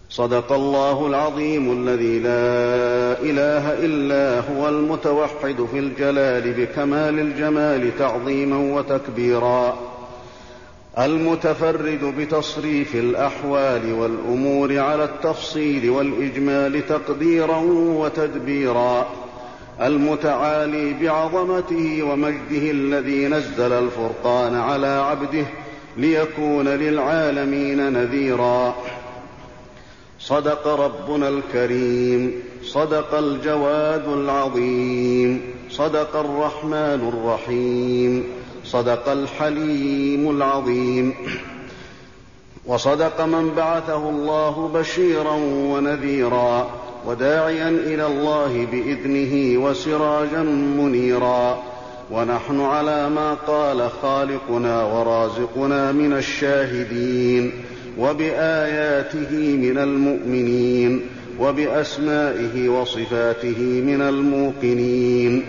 صدق الله العظيم الذي لا إله إلا هو المتوحد في الجلال بكمال الجمال تعظيما وتكبيرا، المتفرد بتصريف الأحوال والأمور على التفصيل والإجمال تقديرا وتدبيرا، المتعالي بعظمته ومجده الذي نزل الفرقان على عبده ليكون للعالمين نذيرا. صدق ربنا الكريم، صدق الجواد العظيم، صدق الرحمن الرحيم، صدق الحليم العظيم، وصدق من بعثه الله بشيرا ونذيرا وداعيا إلى الله بإذنه وسراجا منيرا، ونحن على ما قال خالقنا ورازقنا من الشاهدين، وبآياته من المؤمنين، وبأسمائه وصفاته من الموقنين.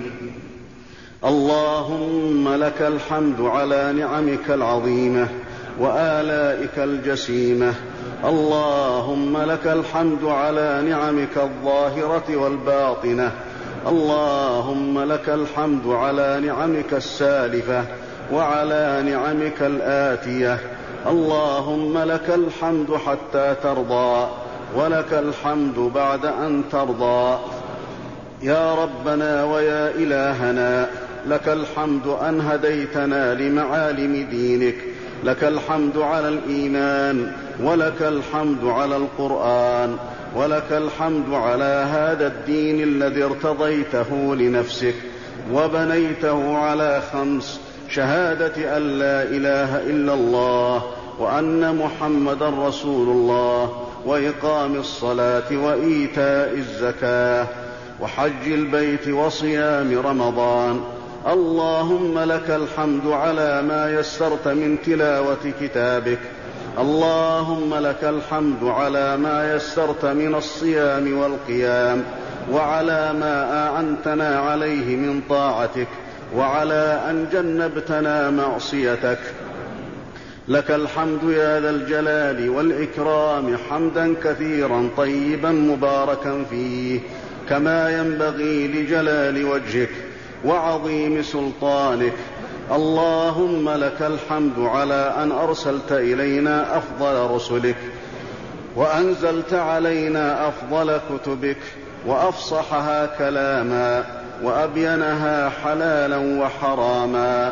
اللهم لك الحمد على نعمك العظيمة وآلائك الجسيمة، اللهم لك الحمد على نعمك الظاهرة والباطنة، اللهم لك الحمد على نعمك السالفة وعلى نعمك الآتية، اللهم لك الحمد حتى ترضى ولك الحمد بعد أن ترضى. يا ربنا ويا إلهنا، لك الحمد أن هديتنا لمعالم دينك، لك الحمد على الإيمان، ولك الحمد على القرآن، ولك الحمد على هذا الدين الذي ارتضيته لنفسك وبنيته على 5: شهادة أن لا إله إلا الله وأن محمدا رسول الله، وإقام الصلاة وإيتاء الزكاة وحج البيت وصيام رمضان. اللهم لك الحمد على ما يسرت من تلاوة كتابك، اللهم لك الحمد على ما يسرت من الصيام والقيام، وعلى ما أعنتنا عليه من طاعتك، وعلى أن جنبتنا معصيتك. لك الحمد يا ذا الجلال والإكرام حمدا كثيرا طيبا مباركا فيه، كما ينبغي لجلال وجهك وعظيم سلطانك. اللهم لك الحمد على أن أرسلت إلينا أفضل رسلك، وأنزلت علينا أفضل كتبك، وأفصحها كلاما، وأبينها حلالا وحراما،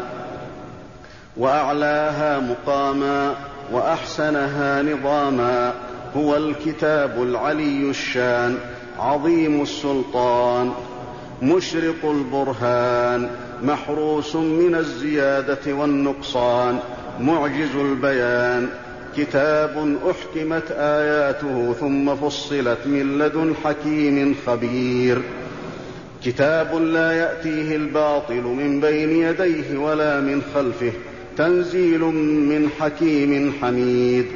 وأعلاها مقاما، وأحسنها نظاما. هو الكتاب العلي الشان، عظيم السلطان، مشرق البرهان، محروس من الزيادة والنقصان، معجز البيان. كتاب أحكمت آياته ثم فصلت من لدن حكيم خبير. كتاب لا يأتيه الباطل من بين يديه ولا من خلفه، تنزيل من حكيم حميد.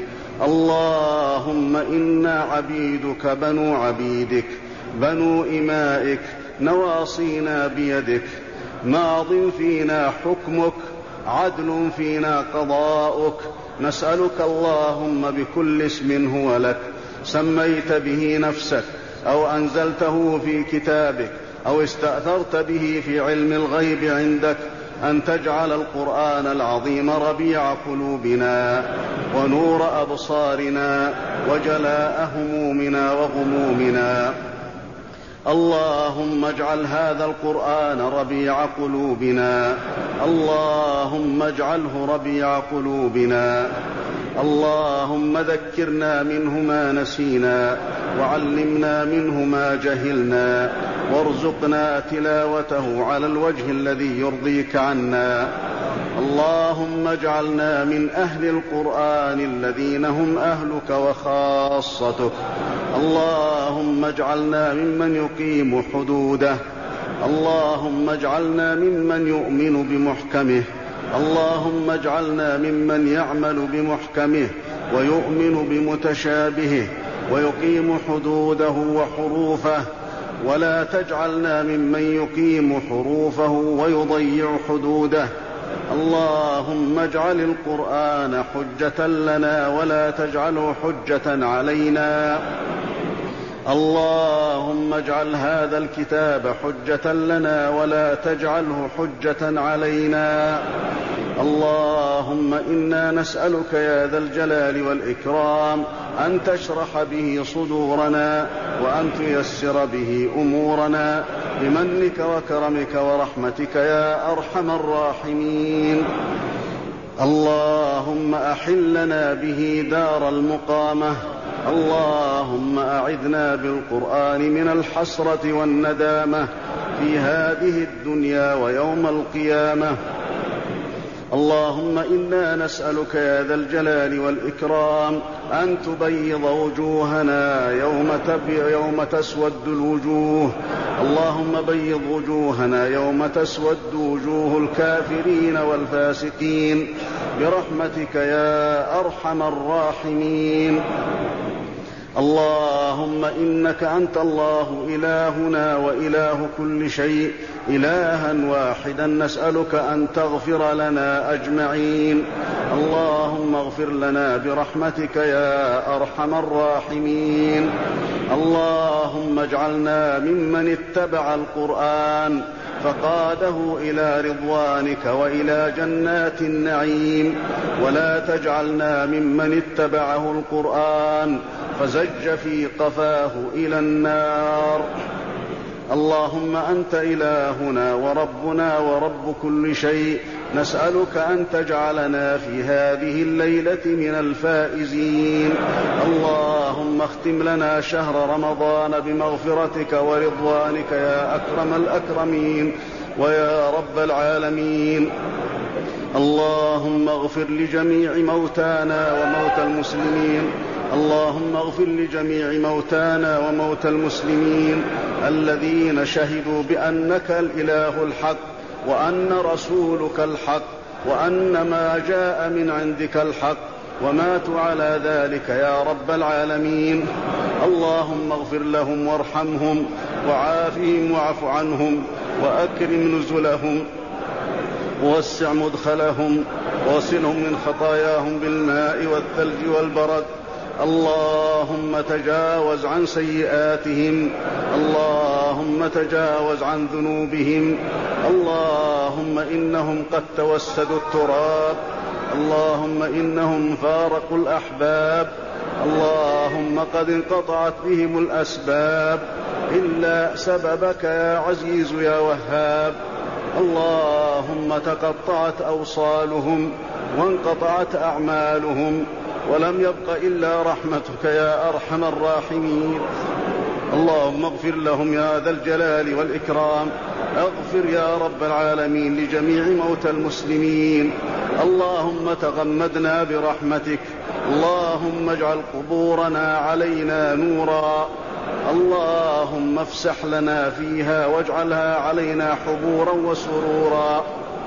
اللهم إنا عبيدك بنو عبيدك، بنو إمائك، نواصينا بيدك، ماض فينا حكمك، عدل فينا قضاؤك. نسألك اللهم بكل اسم هو لك سميت به نفسك، أو أنزلته في كتابك، أو استأثرت به في علم الغيب عندك، أن تجعل القرآن العظيم ربيع قلوبنا ونور أبصارنا وجلاء همومنا وغمومنا. اللهم اجعل هذا القرآن ربيع قلوبنا، اللهم اجعله ربيع قلوبنا. اللهم ذكرنا منه ما نسينا، وعلمنا منه ما جهلنا، وارزقنا تلاوته على الوجه الذي يرضيك عنا. اللهم اجعلنا من أهل القرآن الذين هم أهلك وخاصتك. اللهم اجعلنا ممن يقيم حدوده، اللهم اجعلنا ممن يؤمن بمحكمه، اللهم اجعلنا ممن يعمل بمحكمه ويؤمن بمتشابهه ويقيم حدوده وحروفه، ولا تجعلنا ممن يقيم حروفه ويضيع حدوده. اللهم اجعل القرآن حجة لنا ولا تجعله حجة علينا. اللهم اجعل هذا الكتاب حجة لنا ولا تجعله حجة علينا. اللهم إنا نسألك يا ذا الجلال والإكرام أن تشرح به صدورنا وأن تيسر به أمورنا بمنك وكرمك ورحمتك يا أرحم الراحمين. اللهم أحلنا به دار المقامة. اللهم أعذنا بالقرآن من الحسرة والندامة في هذه الدنيا ويوم القيامة. اللهم إنا نسألك يا ذا الجلال والإكرام أن تبيض وجوهنا يوم تسود الوجوه. اللهم بيض وجوهنا يوم تسود وجوه الكافرين والفاسقين برحمتك يا أرحم الراحمين. اللهم إنك أنت الله إلهنا وإله كل شيء، إلها واحدا نسألك أن تغفر لنا أجمعين. اللهم اغفر لنا برحمتك يا أرحم الراحمين. اللهم اجعلنا ممن اتبع القرآن فقاده إلى رضوانك وإلى جنات النعيم، ولا تجعلنا ممن اتبعه القرآن فزج في قفاه إلى النار. اللهم أنت إلهنا وربنا ورب كل شيء، نسألك أن تجعلنا في هذه الليلة من الفائزين. اللهم اختم لنا شهر رمضان بمغفرتك ورضوانك يا أكرم الأكرمين ويا رب العالمين. اللهم اغفر لجميع موتانا وموتى المسلمين. اللهم اغفر لجميع موتانا وموتى المسلمين الذين شهدوا بأنك الإله الحق وأن رسولك الحق وأن ما جاء من عندك الحق وماتوا على ذلك يا رب العالمين. اللهم اغفر لهم وارحمهم وعافهم واعف عنهم وأكرم نزلهم ووسع مدخلهم ووصلهم من خطاياهم بالماء والثلج والبرد. اللهم تجاوز عن سيئاتهم. اللهم تجاوز عن ذنوبهم. اللهم إنهم قد توسدوا التراب. اللهم إنهم فارقوا الأحباب. اللهم قد انقطعت بهم الأسباب إلا سببك يا عزيز يا وهاب. اللهم تقطعت أوصالهم وانقطعت أعمالهم ولم يبق إلا رحمتك يا أرحم الراحمين. اللهم اغفر لهم يا ذا الجلال والإكرام. اغفر يا رب العالمين لجميع موتى المسلمين. اللهم تغمدنا برحمتك. اللهم اجعل قبورنا علينا نورا. اللهم افسح لنا فيها واجعلها علينا حبورا وسرورا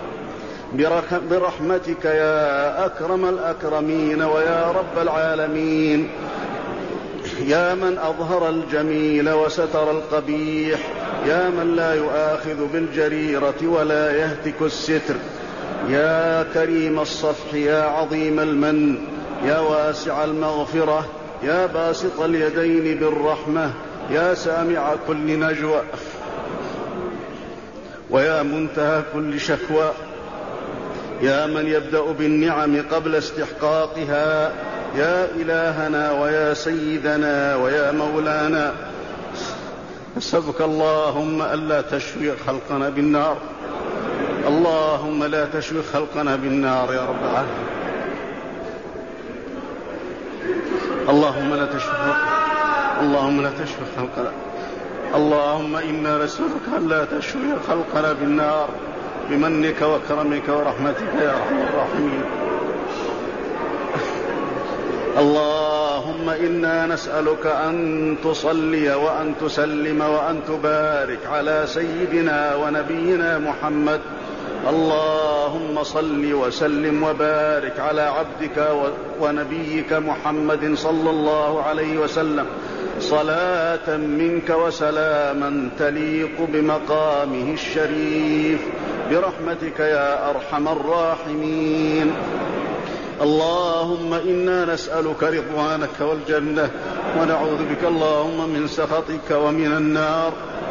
برحمتك يا أكرم الأكرمين ويا رب العالمين. يا من أظهر الجميل وستر القبيح، يا من لا يؤاخذ بالجريرة ولا يهتك الستر، يا كريم الصفح يا عظيم المن، يا واسع المغفرة، يا باسط اليدين بالرحمة، يا سامع كل نجوى ويا منتهى كل شكوى، يا من يبدأ بالنعم قبل استحقاقها، يا إلهنا ويا سيدنا ويا مولانا، نسألك اللهم ألا تشوي خلقنا بالنار. اللهم لا تشوي خلقنا بالنار يا رب العالمين. اللهم لا تشوي خلقنا. اللهم لا تشوي خلقنا. اللهم إنا نسألك ألا تشوي خلقنا بالنار بمنك وكرمك ورحمتك يا أرحم الراحمين. اللهم إنا نسألك أن تصلي وأن تسلم وأن تبارك على سيدنا ونبينا محمد. اللهم صل وسلم وبارك على عبدك ونبيك محمد صلى الله عليه وسلم صلاة منك وسلاما تليق بمقامه الشريف برحمتك يا أرحم الراحمين. اللهم إنا نسألك رضوانك والجنة، ونعوذ بك اللهم من سخطك ومن النار.